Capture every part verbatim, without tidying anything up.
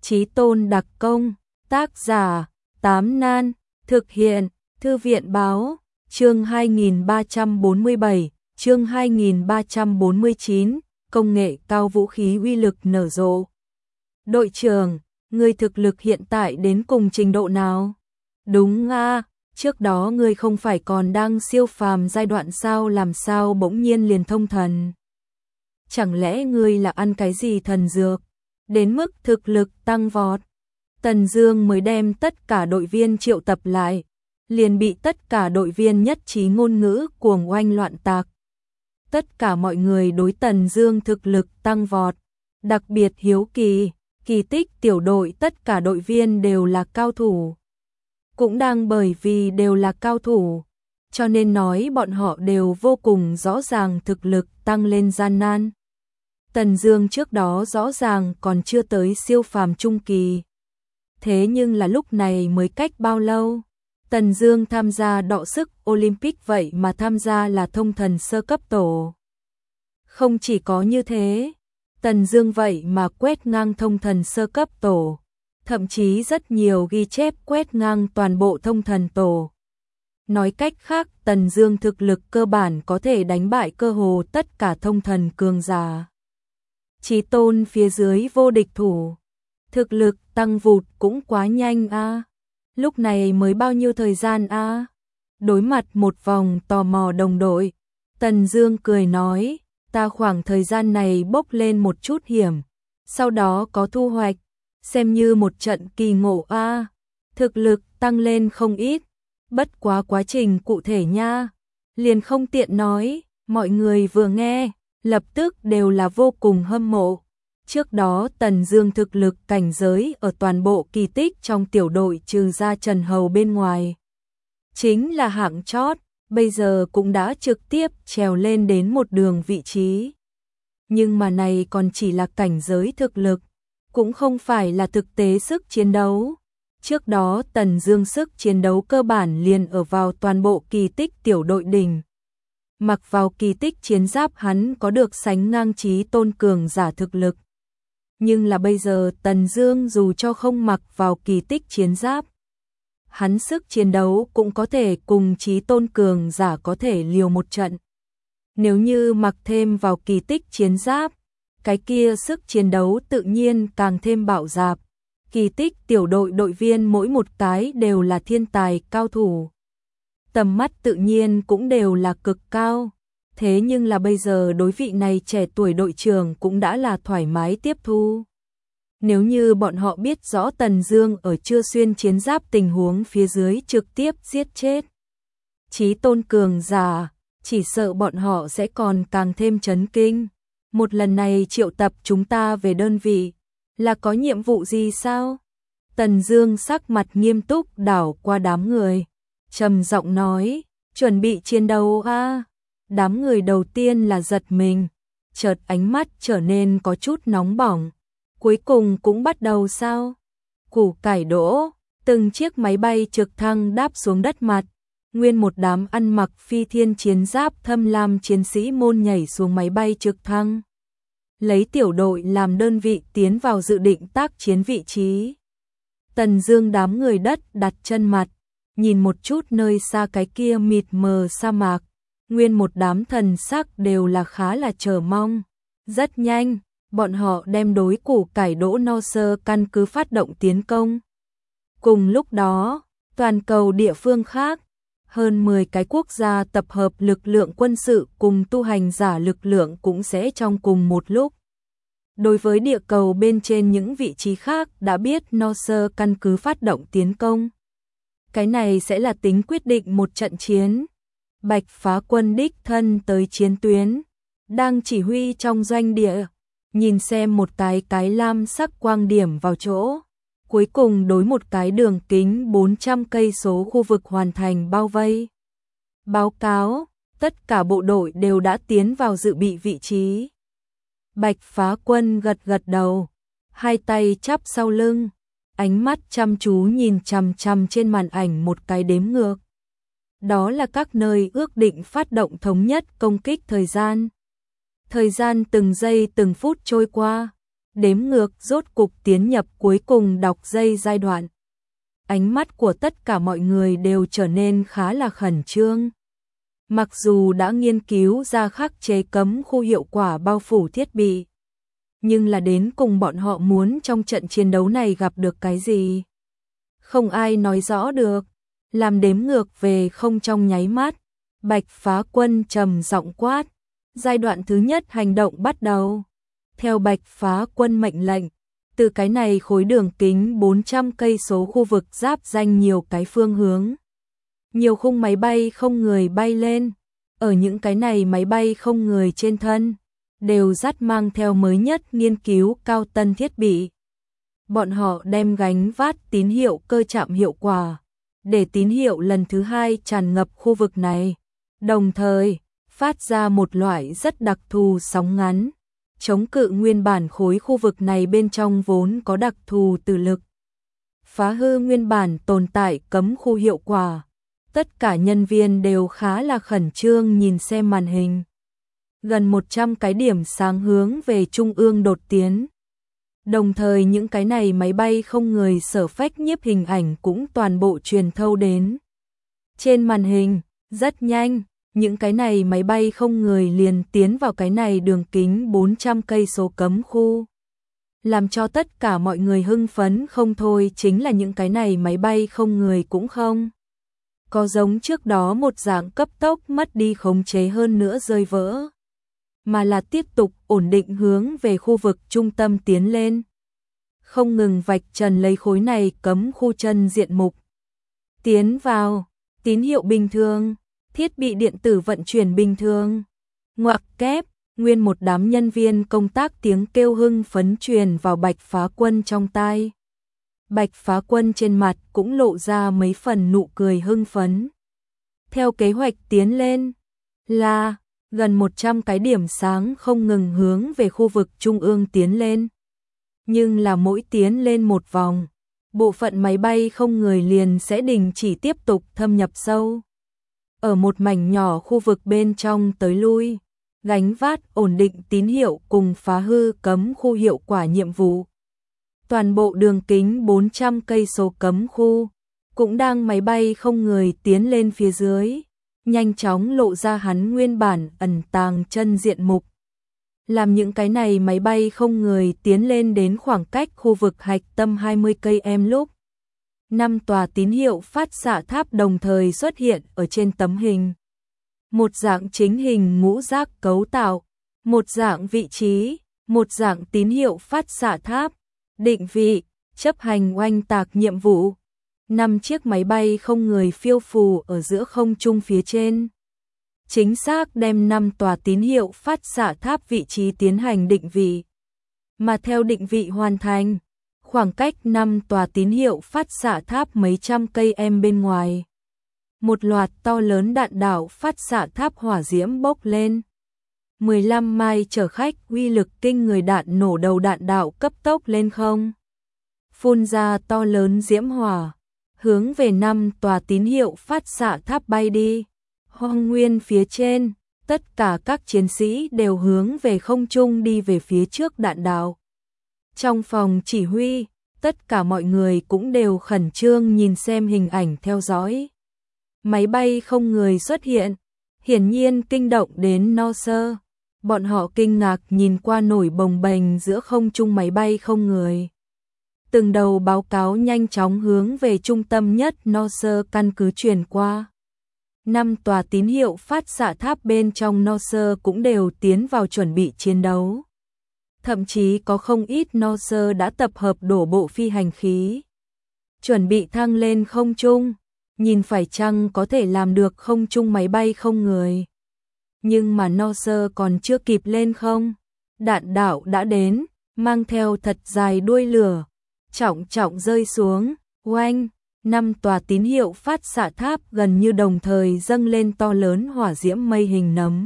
Chí Tôn đặc công, tác giả, Tám Nan, thực hiện, Thư viện báo, chương hai nghìn ba trăm bốn mươi bảy, chương hai nghìn ba trăm bốn mươi chín, công nghệ cao vũ khí uy lực nở rộ. Đội trưởng, ngươi thực lực hiện tại đến cùng trình độ nào? Đúng a, trước đó ngươi không phải còn đang siêu phàm giai đoạn sao, làm sao bỗng nhiên liền thông thần? Chẳng lẽ ngươi là ăn cái gì thần dược, đến mức thực lực tăng vọt? Tần Dương mới đem tất cả đội viên triệu tập lại, liền bị tất cả đội viên nhất trí ngôn ngữ cuồng oanh loạn tạc. Tất cả mọi người đối Tần Dương thực lực tăng vọt, đặc biệt hiếu kỳ, kỳ tích tiểu đội tất cả đội viên đều là cao thủ. Cũng đang bởi vì đều là cao thủ, cho nên nói bọn họ đều vô cùng rõ ràng thực lực tăng lên gian nan. Tần Dương trước đó rõ ràng còn chưa tới siêu phàm trung kỳ. Thế nhưng là lúc này mới cách bao lâu? Tần Dương tham gia đọ sức Olympic vậy mà tham gia là thông thần sơ cấp tổ. Không chỉ có như thế, Tần Dương vậy mà quét ngang thông thần sơ cấp tổ, thậm chí rất nhiều ghi chép quét ngang toàn bộ thông thần tổ. Nói cách khác, Tần Dương thực lực cơ bản có thể đánh bại cơ hồ tất cả thông thần cường giả. Chí Tôn phía dưới vô địch thủ, thực lực tăng vụt cũng quá nhanh a. Lúc này mới bao nhiêu thời gian a? Đối mặt một vòng tò mò đồng đội, Tần Dương cười nói, ta khoảng thời gian này bốc lên một chút hiểm, sau đó có thu hoạch, xem như một trận kỳ ngộ a. Thực lực tăng lên không ít, bất quá quá trình cụ thể nha, liền không tiện nói. Mọi người vừa nghe, lập tức đều là vô cùng hâm mộ. Trước đó Tần Dương thực lực cảnh giới ở toàn bộ kỳ tích trong tiểu đội trừ ra Trần Hầu bên ngoài, chính là hạng chót, bây giờ cũng đã trực tiếp trèo lên đến một đường vị trí. Nhưng mà này còn chỉ là cảnh giới thực lực, cũng không phải là thực tế sức chiến đấu. Trước đó Tần Dương sức chiến đấu cơ bản liền ở vào toàn bộ kỳ tích tiểu đội đỉnh. Mặc vào kỳ tích chiến giáp hắn có được sánh ngang Chí Tôn cường giả thực lực. Nhưng là bây giờ Tần Dương dù cho không mặc vào kỳ tích chiến giáp, hắn sức chiến đấu cũng có thể cùng Chí Tôn cường giả có thể liều một trận. Nếu như mặc thêm vào kỳ tích chiến giáp, cái kia sức chiến đấu tự nhiên càng thêm bạo dạn. Kỳ tích tiểu đội đội viên mỗi một cái đều là thiên tài cao thủ, tầm mắt tự nhiên cũng đều là cực cao. Thế nhưng là bây giờ đối vị này trẻ tuổi đội trưởng cũng đã là thoải mái tiếp thu. Nếu như bọn họ biết rõ Tần Dương ở chưa xuyên chiến giáp tình huống phía dưới trực tiếp giết chết Chí Tôn cường giả, chỉ sợ bọn họ sẽ còn càng thêm chấn kinh. Một lần này triệu tập chúng ta về đơn vị, là có nhiệm vụ gì sao? Tần Dương sắc mặt nghiêm túc đảo qua đám người, trầm giọng nói, chuẩn bị chiến đấu a. Đám người đầu tiên là giật mình, chợt ánh mắt trở nên có chút nóng bỏng. Cuối cùng cũng bắt đầu sao? Củ cải đỗ, từng chiếc máy bay trực thăng đáp xuống đất mặt, nguyên một đám ăn mặc phi thiên chiến giáp thâm lam chiến sĩ môn nhảy xuống máy bay trực thăng, lấy tiểu đội làm đơn vị tiến vào dự định tác chiến vị trí. Tần Dương đám người đất đặt chân mặt, nhìn một chút nơi xa cái kia mịt mờ sa mạc, nguyên một đám thần sắc đều là khá là chờ mong. Rất nhanh, bọn họ đem đối củ cải đỗ no sơ căn cứ phát động tiến công. Cùng lúc đó, toàn cầu địa phương khác, hơn mười cái quốc gia tập hợp lực lượng quân sự cùng tu hành giả lực lượng cũng sẽ trong cùng một lúc. Đối với địa cầu bên trên những vị trí khác đã biết no sơ căn cứ phát động tiến công. Cái này sẽ là tính quyết định một trận chiến. Bạch Phá Quân đích thân tới chiến tuyến, đang chỉ huy trong doanh địa, nhìn xem một cái cái lam sắc quang điểm vào chỗ, cuối cùng đối một cái đường kính bốn trăm cây số khu vực hoàn thành bao vây. Báo cáo, tất cả bộ đội đều đã tiến vào dự bị vị trí. Bạch Phá Quân gật gật đầu, hai tay chắp sau lưng, ánh mắt chăm chú nhìn chằm chằm trên màn ảnh một cái đếm ngược. Đó là các nơi ước định phát động thống nhất công kích thời gian. Thời gian từng giây từng phút trôi qua, Đếm ngược rốt cục tiến nhập cuối cùng đọc dây giai đoạn. Ánh mắt của tất cả mọi người đều trở nên khá là khẩn trương. Mặc dù đã nghiên cứu ra khắc chế cấm khu hiệu quả bao phủ thiết bị, nhưng là đến cùng bọn họ muốn trong trận chiến đấu này gặp được cái gì? Không ai nói rõ được. Làm đếm ngược về không trong nháy mắt, Bạch Phá Quân trầm giọng quát, giai đoạn thứ nhất hành động bắt đầu. Theo Bạch Phá Quân mệnh lệnh, từ cái này khối đường kính bốn trăm cây số khu vực giáp danh nhiều cái phương hướng. Nhiều khung máy bay không người bay lên, ở những cái này máy bay không người trên thân, đều dắt mang theo mới nhất nghiên cứu cao tân thiết bị. Bọn họ đem gánh vác tín hiệu cơ chạm hiệu quả, để tín hiệu lần thứ hai tràn ngập khu vực này, đồng thời phát ra một loại rất đặc thù sóng ngắn, chống cự nguyên bản khối khu vực này bên trong vốn có đặc thù từ lực. Phá hư nguyên bản tồn tại cấm khu hiệu quả. Tất cả nhân viên đều khá là khẩn trương nhìn xem màn hình. Gần một trăm cái điểm sáng hướng về trung ương đột tiến. Đồng thời những cái này máy bay không người sở phách nhiếp hình ảnh cũng toàn bộ truyền thâu đến. Trên màn hình, rất nhanh, những cái này máy bay không người liền tiến vào cái này đường kính bốn trăm cây số cấm khu. Làm cho tất cả mọi người hưng phấn không thôi chính là những cái này máy bay không người cũng không có giống trước đó một dạng cấp tốc mất đi khống chế hơn nữa rơi vỡ, mà là tiếp tục ổn định hướng về khu vực trung tâm tiến lên. Không ngừng vạch trần lấy khối này cấm khu chân diện mục. Tiến vào, tín hiệu bình thường, thiết bị điện tử vận chuyển bình thường. Ngoặc kép, nguyên một đám nhân viên công tác tiếng kêu hưng phấn truyền vào Bạch Phá Quân trong tai. Bạch Phá Quân trên mặt cũng lộ ra mấy phần nụ cười hưng phấn. Theo kế hoạch tiến lên là gần một trăm cái điểm sáng không ngừng hướng về khu vực trung ương tiến lên. Nhưng là mỗi tiến lên một vòng, bộ phận máy bay không người liền sẽ đình chỉ tiếp tục thâm nhập sâu. Ở một mảnh nhỏ khu vực bên trong tới lui, gánh vác ổn định tín hiệu cùng phá hư cấm khu hiệu quả nhiệm vụ. Toàn bộ đường kính bốn trăm cây số cấm khu cũng đang máy bay không người tiến lên phía dưới, nhanh chóng lộ ra hắn nguyên bản ẩn tàng chân diện mục. Làm những cái này máy bay không người tiến lên đến khoảng cách khu vực hạch tâm hai mươi cây em lúc, năm tòa tín hiệu phát xạ tháp đồng thời xuất hiện ở trên tấm hình. Một dạng chính hình ngũ giác cấu tạo, một dạng vị trí, một dạng tín hiệu phát xạ tháp, định vị, chấp hành oanh tạc nhiệm vụ. Năm chiếc máy bay không người phiêu phù ở giữa không trung phía trên. Chính xác đem năm tòa tín hiệu phát xạ tháp vị trí tiến hành định vị. Mà theo định vị hoàn thành, khoảng cách năm tòa tín hiệu phát xạ tháp mấy trăm cây em bên ngoài, một loạt to lớn đạn đạo phát xạ tháp hỏa diễm bốc lên. mười lăm mai chở khách uy lực kinh người đạn nổ đầu đạn đạo cấp tốc lên không. Phun ra to lớn diễm hỏa, hướng về năm tòa tín hiệu phát xạ tháp bay đi. Hoang nguyên phía trên, tất cả các chiến sĩ đều hướng về không trung đi về phía trước đạn đạo. Trong phòng chỉ huy, tất cả mọi người cũng đều khẩn trương nhìn xem hình ảnh theo dõi. Máy bay không người xuất hiện, hiển nhiên kinh động đến Norse. Bọn họ kinh ngạc nhìn qua nổi bồng bềnh giữa không trung máy bay không người. Từng đầu báo cáo nhanh chóng hướng về trung tâm nhất Norse căn cứ truyền qua. Năm tòa tín hiệu phát xạ tháp bên trong Norse cũng đều tiến vào chuẩn bị chiến đấu. Thậm chí có không ít Norse đã tập hợp đổ bộ phi hành khí, chuẩn bị thăng lên không trung, nhìn phải chăng có thể làm được không trung máy bay không người. Nhưng mà Norse còn chưa kịp lên không, đạn đạo đã đến, mang theo thật dài đuôi lửa, trọng trọng rơi xuống, oanh, năm tòa tín hiệu phát xạ tháp gần như đồng thời dâng lên to lớn hỏa diễm mây hình nấm.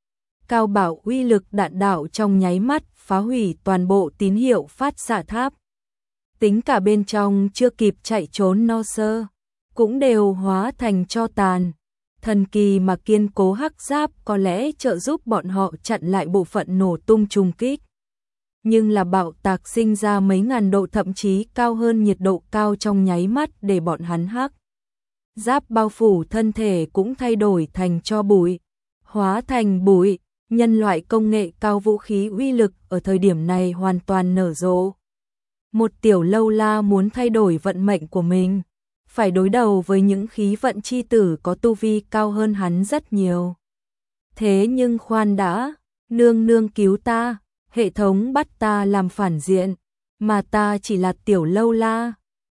Cao bảo uy lực đạn đạo trong nháy mắt phá hủy toàn bộ tín hiệu phát xạ tháp. Tính cả bên trong chưa kịp chạy trốn Norse, cũng đều hóa thành tro tàn. Thần kỳ mà kiên cố hắc giáp có lẽ trợ giúp bọn họ chặn lại bộ phận nổ tung trùng kích. nhưng là bạo tạc sinh ra mấy ngàn độ thậm chí cao hơn nhiệt độ cao trong nháy mắt để bọn hắn hắc. Giáp bao phủ thân thể cũng thay đổi thành tro bụi, hóa thành bụi, nhân loại công nghệ cao vũ khí uy lực ở thời điểm này hoàn toàn nở rộ. Một tiểu lâu la muốn thay đổi vận mệnh của mình, phải đối đầu với những khí vận chi tử có tu vi cao hơn hắn rất nhiều. Thế nhưng khoan đã, nương nương cứu ta, hệ thống bắt ta làm phản diện, mà ta chỉ là tiểu lâu la.